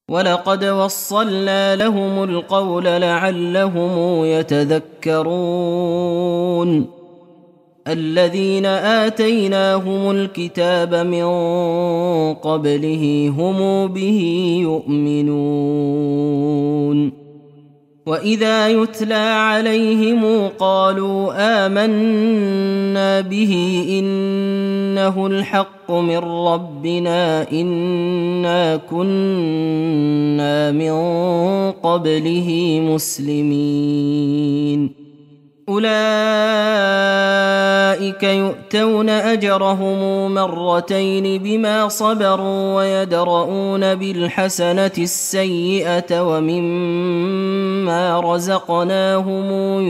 ولقد وصلنا لهم القول لعلهم يتذكرون الذين آتيناهم الكتاب من قبله هم به يؤمنون وإذا يتلى عليهم قالوا آمنا به إنه الحق من ربنا إنا كنا من قبله مسلمين أولئك يؤتون أجرهم مرتين بما صبروا ويدرؤون بالحسنة السيئة ومما رزقناهم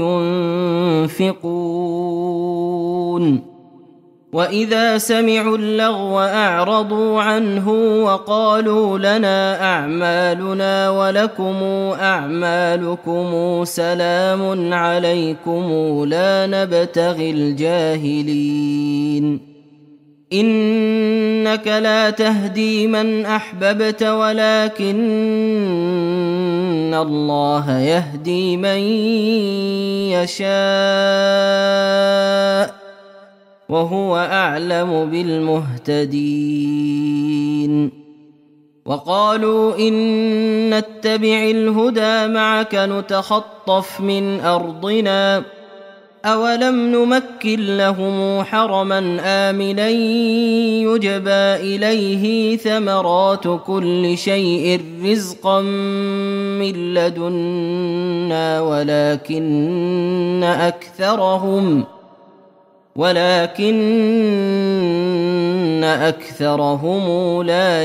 ينفقون وإذا سمعوا اللغو أعرضوا عنه وقالوا لنا أعمالنا ولكم أعمالكم سلام عليكم لا نبتغي الجاهلين إنك لا تهدي من أحببت ولكن الله يهدي من يشاء وهو أعلم بالمهتدين وقالوا إن نتبع الهدى معك نتخطف من أرضنا أولم نمكن لهم حرما آمنا يجبى إليه ثمرات كل شيء رزقا من لدنا ولكن أكثرهم لا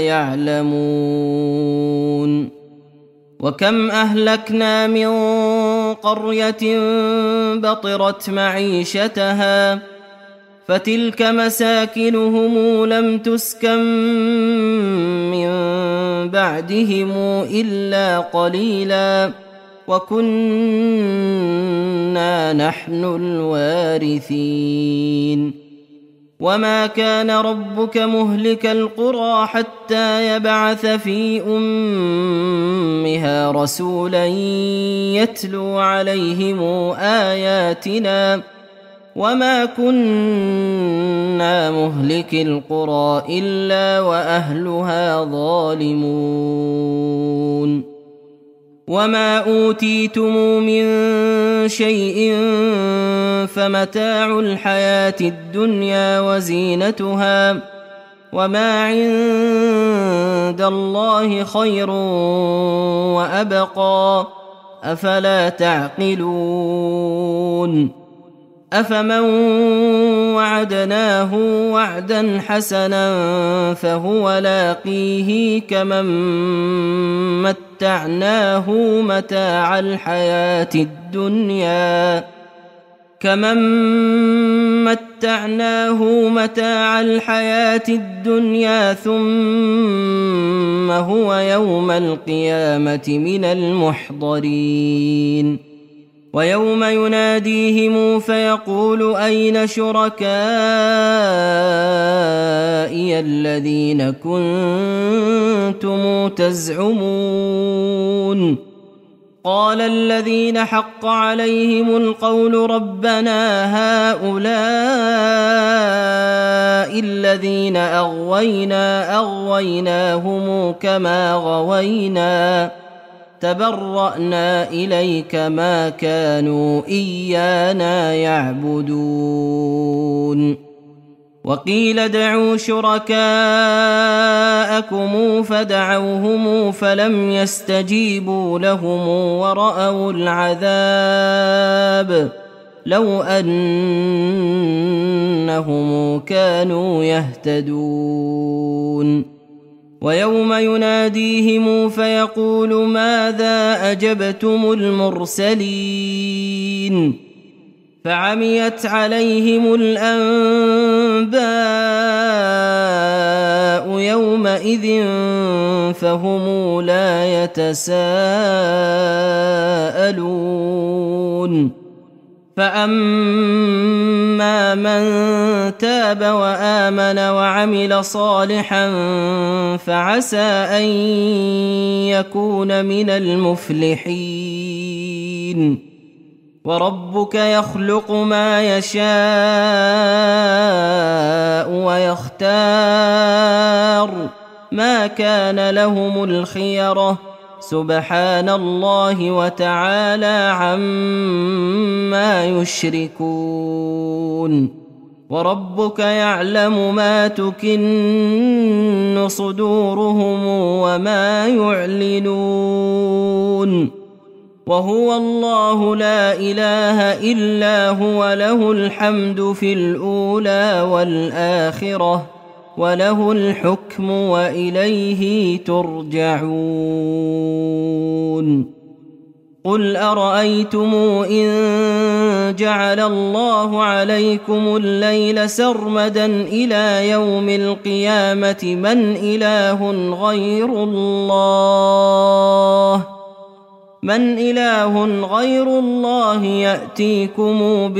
يعلمون وكم أهلكنا من قرية بطرت معيشتها فتلك مساكنهم لم تسكن من بعدهم إلا قليلا وكنا نحن الوارثين وما كان ربك مهلك القرى حتى يبعث في أمها رسولا يتلو عليهم آياتنا وما كنا مهلك القرى إلا وأهلها ظالمون وما أوتيتم من شيء فمتاع الحياة الدنيا وزينتها وما عند الله خير وأبقى أفلا تعقلون أفمن وعدناه وعدا حسنا فهو لاقيه كمن متعناه متاع الحياة الدنيا ثم هو يوم القيامة من المحضرين ويوم يناديهم فيقول أين شركائي الذين كنتم تزعمون قال الذين حق عليهم القول ربنا هؤلاء الذين أغويناهم كما غوينا تبرأنا إليك ما كانوا إيانا يعبدون وقيل ادعوا شركاءكم فدعوهم فلم يستجيبوا لهم ورأوا العذاب لو أنهم كانوا يهتدون ويوم يناديهم فيقول ماذا أجبتم المرسلين فعميت عليهم الأنباء يومئذ فهم لا يتساءلون فأما من تاب وآمن وعمل صالحا فعسى أن يكون من المفلحين. وربك يخلق ما يشاء ويختار ما كان لهم الخيرة سبحان الله وتعالى عما يشركون. وربك يعلم ما تكن صدورهم وما يعلنون. وهو الله لا إله إلا هو له الحمد في الأولى والآخرة وله الحكم وإليه ترجعون. قل أرأيتم إن جعل الله عليكم الليل سرمدا إلى يوم القيامة من إله غير الله يأتيكم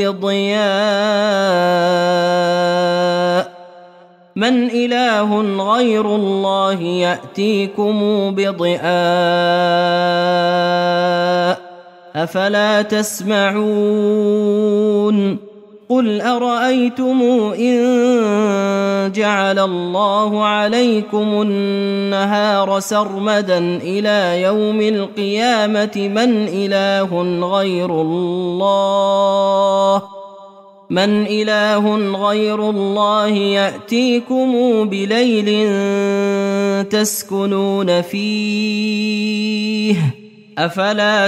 بضياء أفلا تسمعون. قل أرأيتم إن جعل الله عليكم النهار سرمدا إلى يوم القيامة من إله غير الله يأتيكم بليل تسكنون فيه أفلا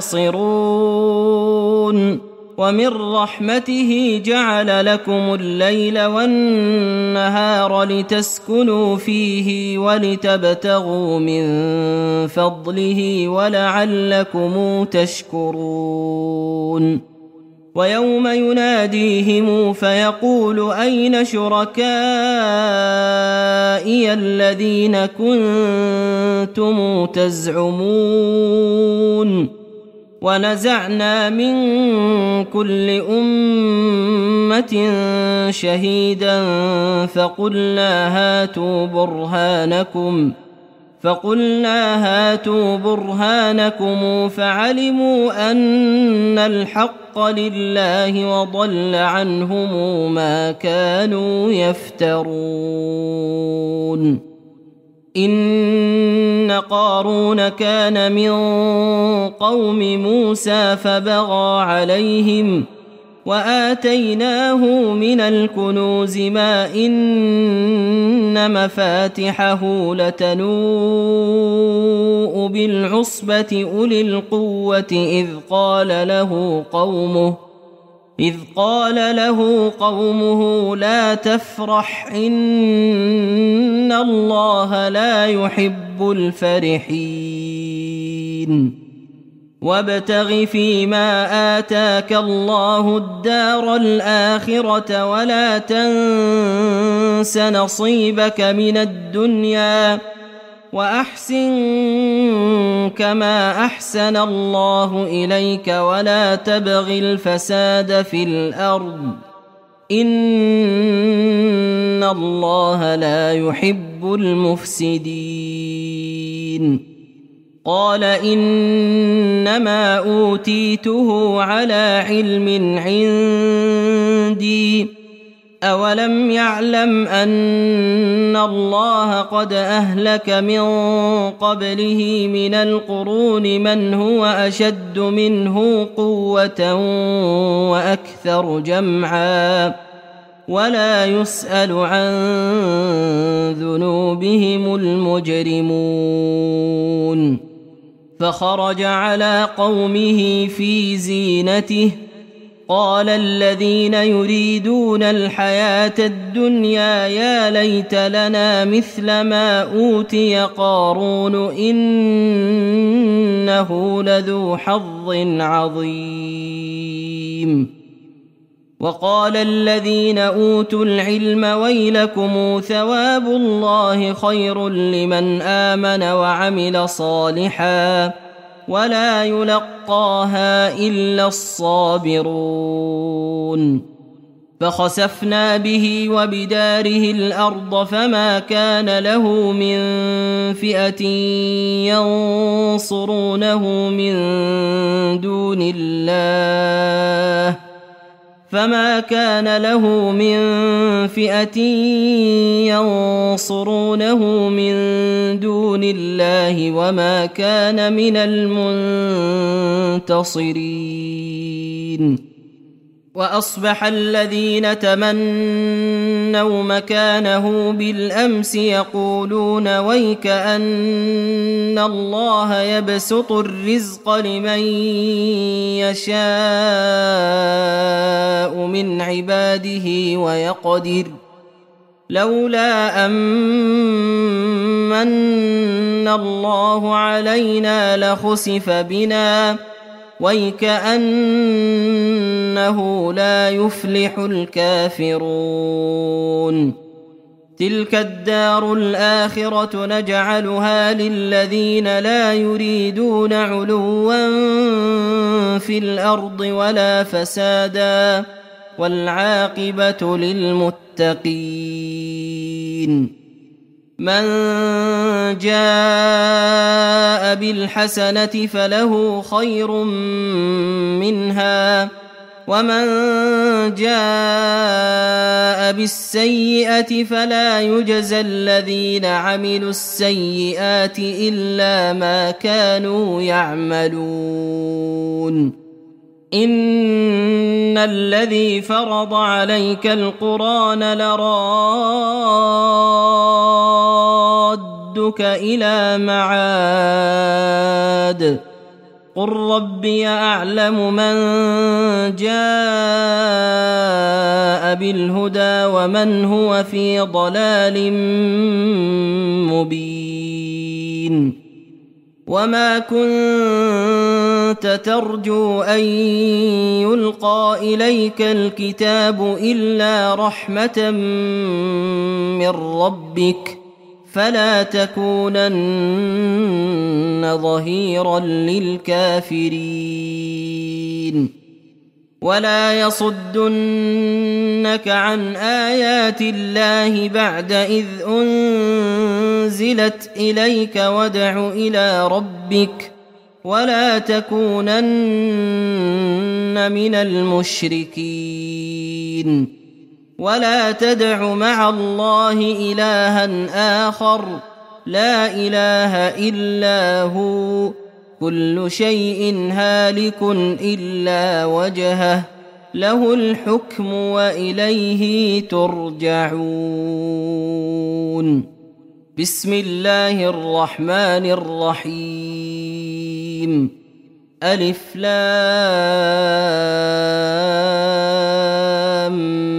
تبصرون. ومن رحمته جعل لكم الليل والنهار لتسكنوا فيه ولتبتغوا من فضله ولعلكم تشكرون. ويوم يناديهم فيقول أين شركائي الذين كنتم تزعمون. ونزعنا من كل أمة شهيدا فقلنا هاتوا برهانكم فعلموا أن الحق لله وضل عنهم ما كانوا يفترون. إن قارون كان من قوم موسى فبغى عليهم وآتيناه من الكنوز ما إن مفاتحه لتنوء بالعصبة أولي القوة إذ قال له قومه لا تفرح إن الله لا يحب الفرحين. وابتغ فيما آتاك الله الدار الآخرة ولا تنس نصيبك من الدنيا وأحسن كما أحسن الله إليك ولا تبغ الفساد في الأرض إن الله لا يحب المفسدين. قال إنما أوتيته على علم عندي أولم يعلم أن الله قد أهلك من قبله من القرون من هو أشد منه قوة وأكثر جمعا ولا يسأل عن ذنوبهم المجرمون. فخرج على قومه في زينته قال الذين يريدون الحياة الدنيا يا ليت لنا مثل ما أوتي قارون إنه لذو حظ عظيم. وقال الذين أوتوا العلم ويلكم ثواب الله خير لمن آمن وعمل صالحا ولا يلقاها إلا الصابرون فخسفنا به وبداره الأرض فما كان له من فئة ينصرونه من دون الله وما كان من المنتصرين وأصبح الذين تمنوا مكانه بالأمس يقولون ويك أن الله يبسط الرزق لمن يشاء من عباده ويقدر لولا أمن الله علينا لخسف بنا ويكأنه لا يفلح الكافرون تلك الدار الآخرة نجعلها للذين لا يريدون علوا في الأرض ولا فسادا والعاقبة للمتقين من جاء بالحسنة فله خير منها ومن جاء بالسيئة فلا يجزى الذين عملوا السيئات إلا ما كانوا يعملون إن الذي فرض عليك القرآن لرادك إلى معاد قل ربي أعلم من جاء بالهدى ومن هو في ضلال مبين وما كنت ترجو أن يلقى إليك الكتاب إلا رحمة من ربك فلا تكونن ظهيرا للكافرين ولا يصدنك عن آيات الله بعد إذ أنزلت إليك وادع إلى ربك ولا تكونن من المشركين ولا تدع مع الله إلها آخر لا إله إلا هو كل شيء هالك إلا وجهه له الحكم وإليه ترجعون بسم الله الرحمن الرحيم ألف لام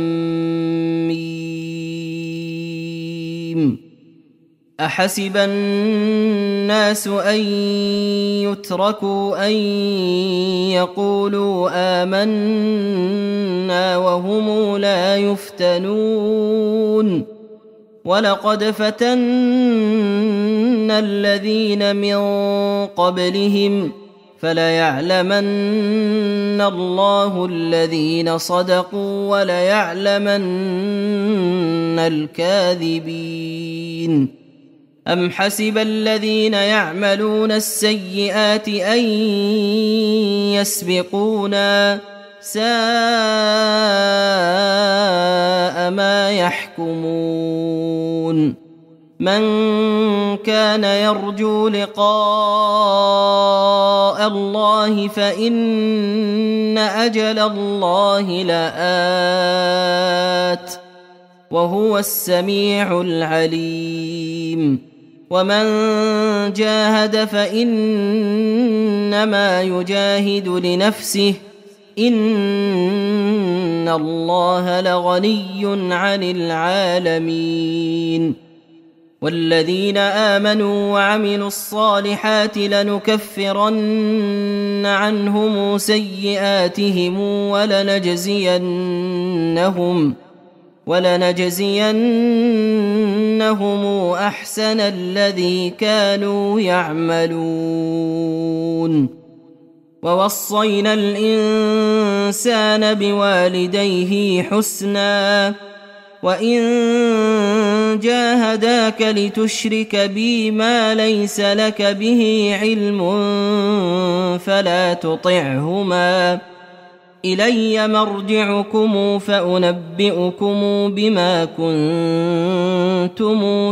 ميم أحسب الناس أن يتركوا أن يقولوا آمنا وهم لا يفتنون ولقد فتنا الذين من قبلهم فليعلمن الله الذين صدقوا وليعلمن الكاذبين أم حسب الذين يعملون السيئات أن يسبقونا ساء ما يحكمون من كان يرجو لقاء الله فإن أجل الله لآت وهو السميع العليم ومن جاهد فإنما يجاهد لنفسه إن الله لغني عن العالمين والذين آمنوا وعملوا الصالحات لنكفرن ولنجزينهم أحسن الذي كانوا يعملون. ووصينا الإنسان بوالديه حسنا وإن جاهداك لتشرك بي ما ليس لك به علم فلا تطعهما إلي مرجعكم فأنبئكم بما كنتم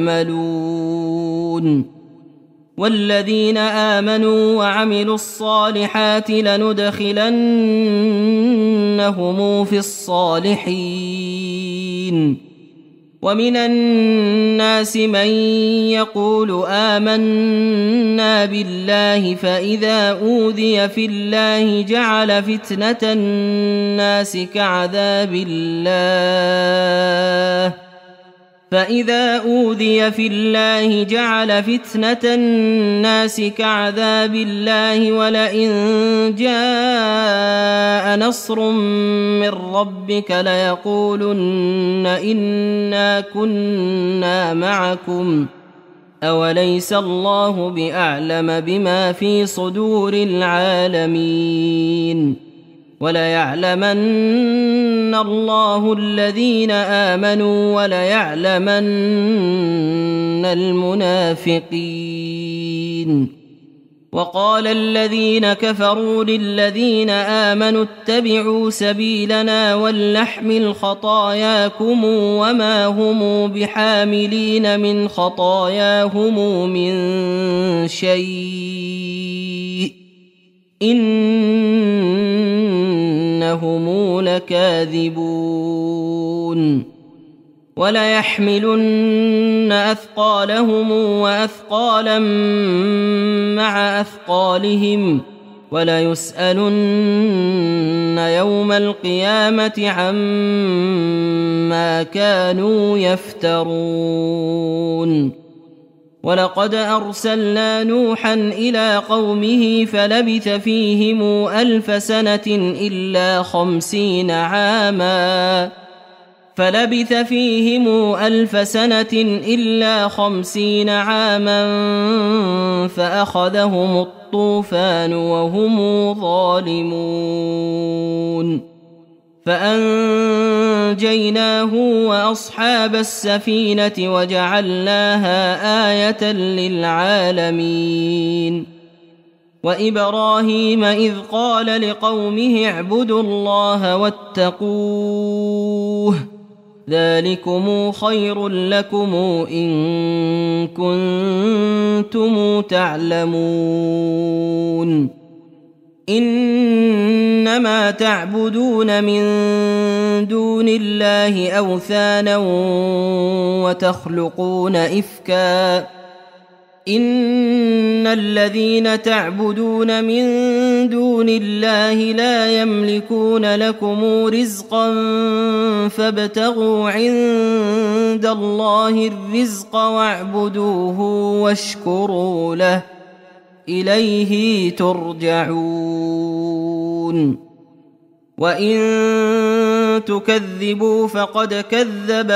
تعملون. والذين آمنوا وعملوا الصالحات لندخلنهم في الصالحين. ومن الناس من يقول آمنا بالله فإذا أوذي في الله جعل فتنة الناس كعذاب الله ولئن جاء نصر من ربك ليقولن إنا كنا معكم أوليس الله بأعلم بما في صدور العالمين. وليعلمن الله الذين آمنوا وليعلمن المنافقين. وقال الذين كفروا للذين آمنوا اتبعوا سبيلنا ولنحمل خطاياكم وما هم بحاملين من خطاياهم من شيء إنهم لكاذبون. وليحملن أثقالهم وأثقالا مع أثقالهم وليسألن يوم القيامة عما كانوا يفترون. ولقد أرسلنا نوحا إلى قومه فلبث فيهم 1000 سنة إلا 50 عاما فأخذهم الطوفان وهم ظالمون فأنجيناه وأصحاب السفينة وجعلناها آية للعالمين. وإبراهيم إذ قال لقومه اعبدوا الله واتقوه ذلكم خير لكم إن كنتم تعلمون. إنما تعبدون من دون الله أوثانا وتخلقون إفكا إن الذين تعبدون من دون الله لا يملكون لكم رزقا فابتغوا عند الله الرزق واعبدوه واشكروا له إليه ترجعون. وإن تكذبوا فقد كذب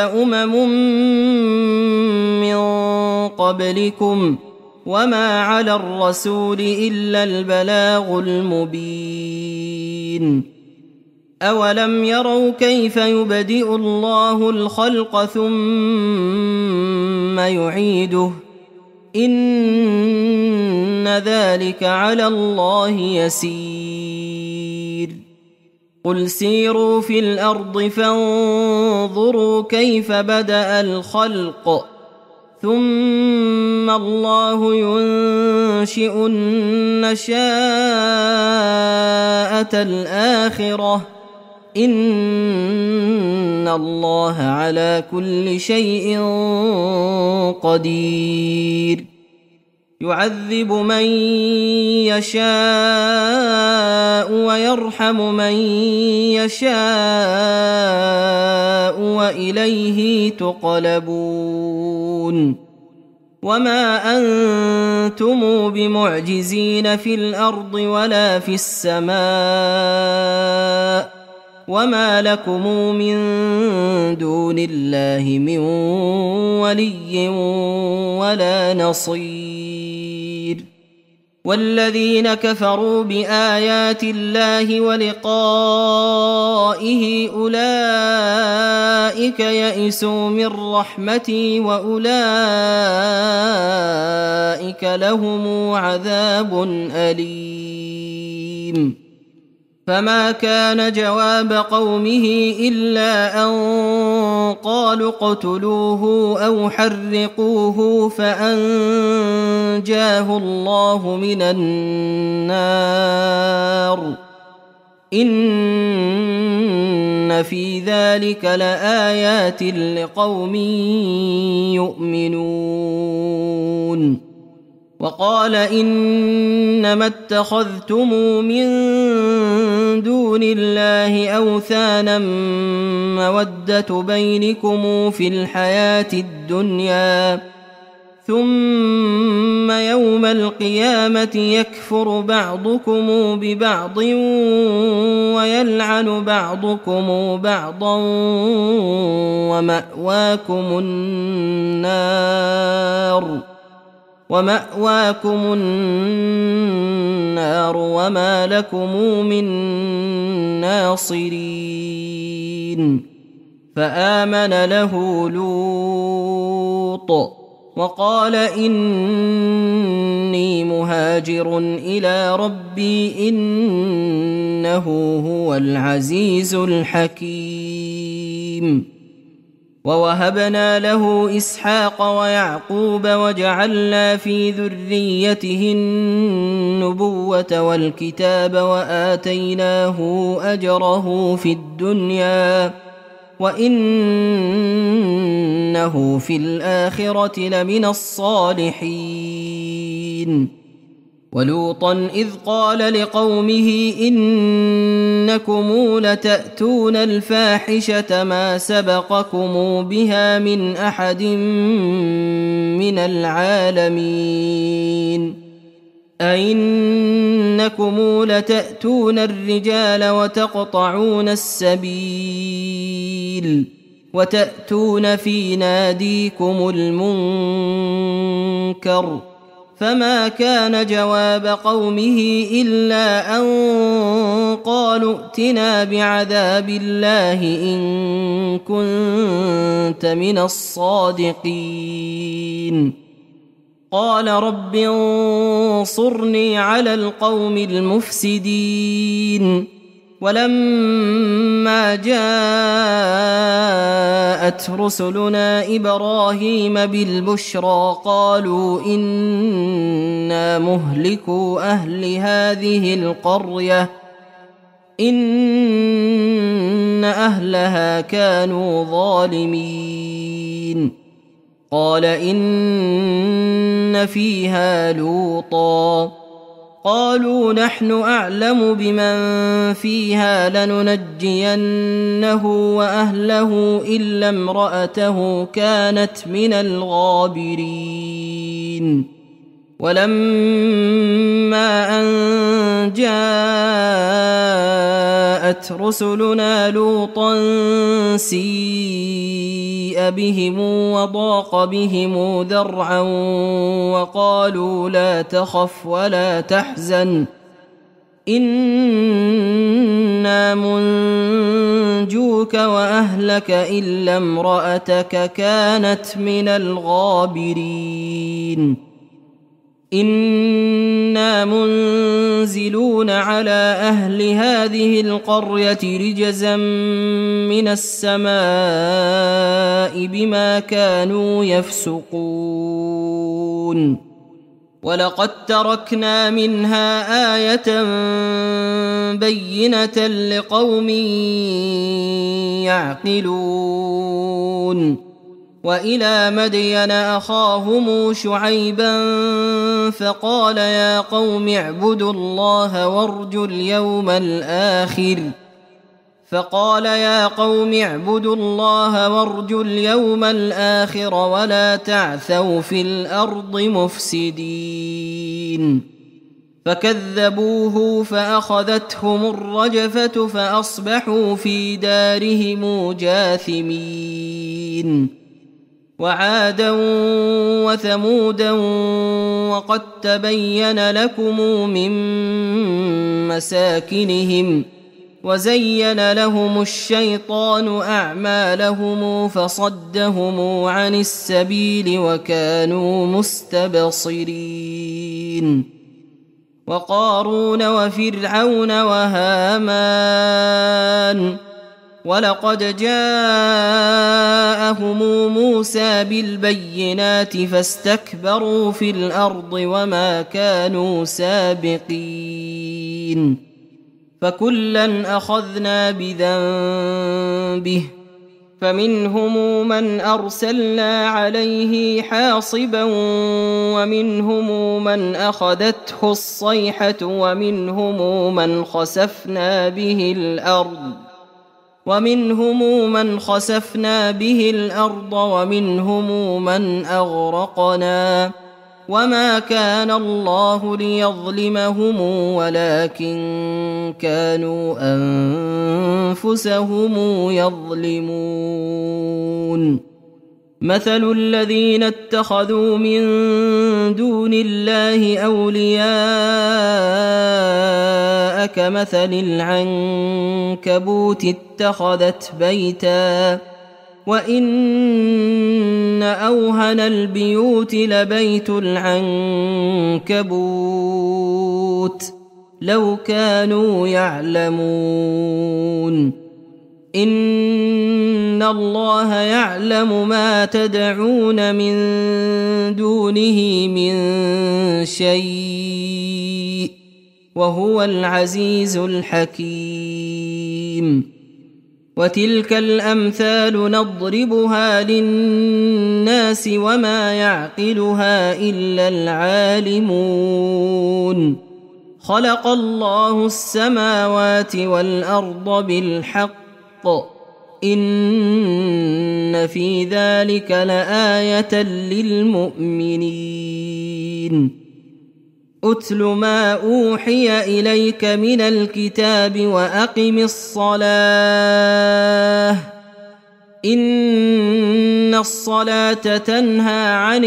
من قبلكم وما على الرسول إلا البلاغ المبين. أولم يروا كيف يبدئ الله الخلق ثم يعيده إن ذلك على الله يسير. قل سيروا في الأرض فانظروا كيف بدأ الخلق ثم الله ينشئ النشاءة الآخرة إن الله على كل شيء قدير. يعذب من يشاء ويرحم من يشاء وإليه تقلبون. وما أنتم بمعجزين في الأرض ولا في السماء وما لكم من دون الله من ولي ولا نصير والذين كفروا بآيات الله ولقائه أولئك يئسوا من رحمتي وأولئك لهم عذاب أليم فما كان جواب قومه إلا أن قالوا اقتلوه أو حرقوه فأنجاه الله من النار إن في ذلك لآيات لقوم يؤمنون وقال إنما اتخذتم من دون الله أوثانا مودة بينكم في الحياة الدنيا ثم يوم القيامة يكفر بعضكم ببعض ويلعن بعضكم بعضا ومأواكم النار وما لكم من ناصرين فآمن له لوط وقال إني مهاجر إلى ربي إنه هو العزيز الحكيم ووهبنا له إسحاق ويعقوب وجعلنا في ذريته النبوة والكتاب وآتيناه أجره في الدنيا وإنه في الآخرة لمن الصالحين ولوطا إذ قال لقومه إنكم لتأتون الفاحشة ما سبقكم بها من أحد من العالمين أئنكم لتأتون الرجال وتقطعون السبيل وتأتون في ناديكم المنكر فما كان جواب قومه إلا أن قالوا ائتنا بعذاب الله إن كنت من الصادقين قال رب انصرني على القوم المفسدين ولما جاءت رسلنا إبراهيم بالبشرى قالوا إنا مهلكو أهل هذه القرية إن أهلها كانوا ظالمين قال إن فيها لوطا قالوا نحن أعلم بمن فيها لننجينه وأهله إلا امرأته كانت من الغابرين ولما أن جاءت رسلنا لوطا سيء بهم وضاق بهم ذرعا وقالوا لا تخف ولا تحزن إنا منجوك وأهلك إلا امرأتك كانت من الغابرين إنا منزلون على أهل هذه القرية رجزا من السماء بما كانوا يفسقون ولقد تركنا منها آية بينة لقوم يعقلون وإلى مدين أخاهم شعيبا فقال يا قوم اعبدوا الله وارجوا اليوم الآخر ولا تعثوا في الأرض مفسدين فكذبوه فأخذتهم الرجفة فأصبحوا في دارهم جاثمين. وعادا وثمودا وقد تبين لكم من مساكنهم وزين لهم الشيطان أعمالهم فصدهم عن السبيل وكانوا مستبصرين. وقارون وفرعون وهامان ولقد جاءهم موسى بالبينات فاستكبروا في الأرض وما كانوا سابقين. فكلا أخذنا بذنبه فمنهم من أرسلنا عليه حاصبا ومنهم من أخذته الصيحة ومنهم من خسفنا به الأرض ومنهم من أغرقنا وما كان الله ليظلمهم ولكن كانوا أنفسهم يظلمون. مثل الذين اتخذوا من دون الله أولياء كمثل العنكبوت اتخذت بيتا وإن أوهن البيوت لبيت العنكبوت لو كانوا يعلمون. إن الله يعلم ما تدعون من دونه من شيء وهو العزيز الحكيم. وتلك الأمثال نضربها للناس وما يعقلها إلا العالمون. خلق الله السماوات والأرض بالحق إن في ذلك لآية للمؤمنين. أتل ما أوحي إليك من الكتاب وأقم الصلاة إن الصلاة تنهى عن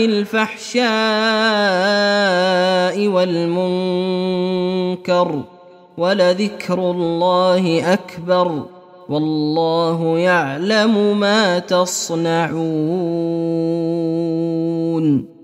الفحشاء والمنكر ولذكر الله أكبر والله يعلم ما تصنعون.